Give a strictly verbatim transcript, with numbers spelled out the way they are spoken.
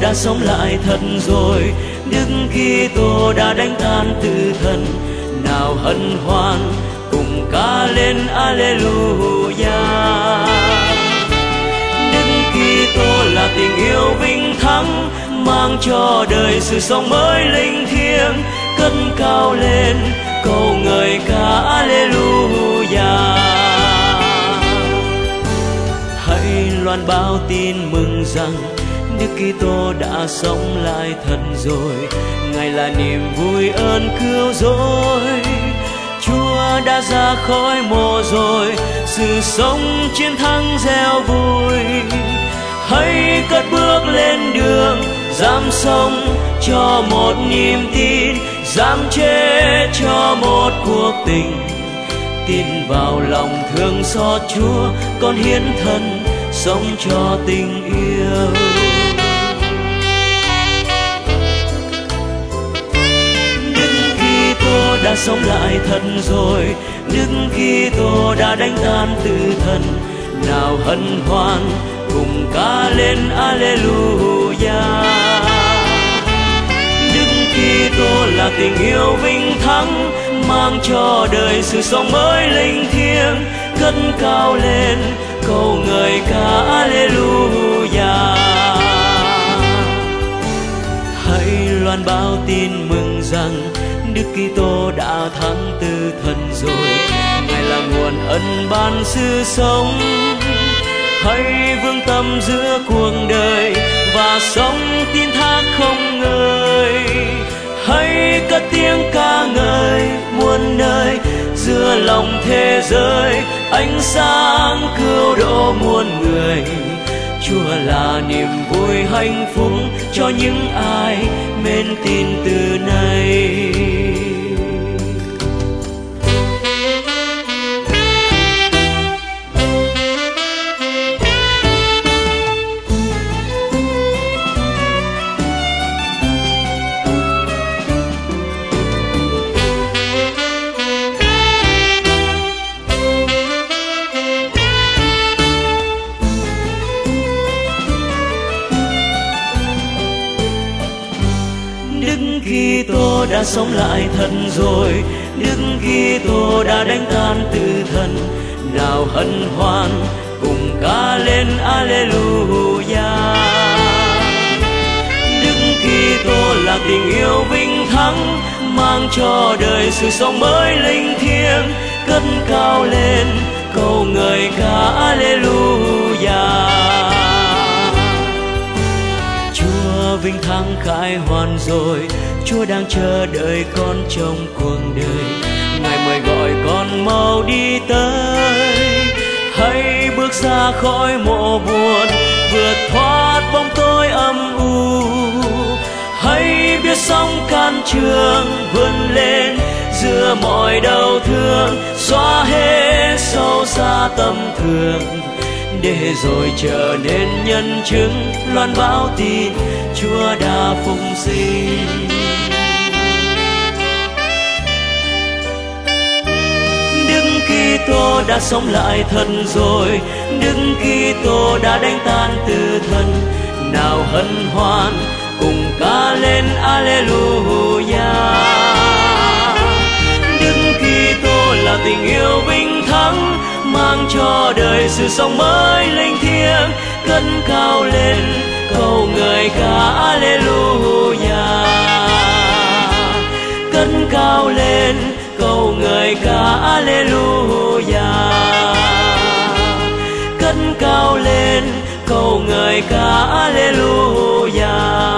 đã sống lại thật rồi, Đức Kitô đã đánh tan tử thần. Nào hân hoan cùng ca lên Alleluia. Đức Kitô là tình yêu vinh thắng, mang cho đời sự sống mới linh thiêng. Cất cao lên cầu ngợi ca Alleluia. Hãy loan báo tin mừng rằng Đức Kitô đã sống lại thật rồi. Ngài là niềm vui ơn cứu rỗi. Chúa đã ra khỏi mộ rồi, sự sống chiến thắng reo vui. Hãy cất bước lên đường, dám sống cho một niềm tin, dám chết cho một cuộc tình. Tin vào lòng thương xót Chúa, con hiến thân sống cho tình yêu. Đức Kitô đã sống lại thật rồi, Đức Kitô đã đánh tan tử thần. Nào hân hoan cùng ca lên Alleluia. Đức Kitô là tình yêu vinh thắng, mang cho đời sự sống mới linh thiêng. Cất cao lên cầu ngợi ca Alleluia. Hãy loan báo tin mừng rằng Đức Kitô đã thắng tử thần rồi. Ngài là nguồn ân ban sự sống. Hãy vững tâm giữa cuộc đời và sống tin thác không ngơi. Hãy cất tiếng ca ngợi muôn nơi, giữa lòng thế giới ánh sáng cứu độ muôn người. Chúa là niềm vui hạnh phúc cho những ai mến tin từ nay. Kitô đã sống lại thật rồi, Đức Kitô đã đánh tan tử thần. Nào hân hoan cùng ca lên Alleluia. Đức Kitô là tình yêu vinh thắng, mang cho đời sự sống mới linh thiêng. Cất cao lên cầu ngợi ca Alleluia. Chúa vinh thắng khai hoàn rồi, Chúa đang chờ đợi con trong cuộc đời. Ngài mời gọi con mau đi tới. Hãy bước ra khỏi mộ buồn, vượt thoát bóng tối âm u. Hãy biết sống can trường, vươn lên giữa mọi đau thương, xóa hết sâu xa tâm thương, để rồi trở nên nhân chứng loan báo tin Chúa đã phục sinh. Đức Kitô đã sống lại thật rồi, Đức Kitô đã đánh tan tử thần. Nào hân hoan cùng ca lên Alleluia. Đức Kitô là tình yêu vinh thắng, mang cho đời sự sống mới linh thiêng. Cất cao lên cầu ngợi ca Alleluia. Cất cao lên cầu ngợi ca Alleluia. Cất cao lên cầu ngợi ca Alleluia.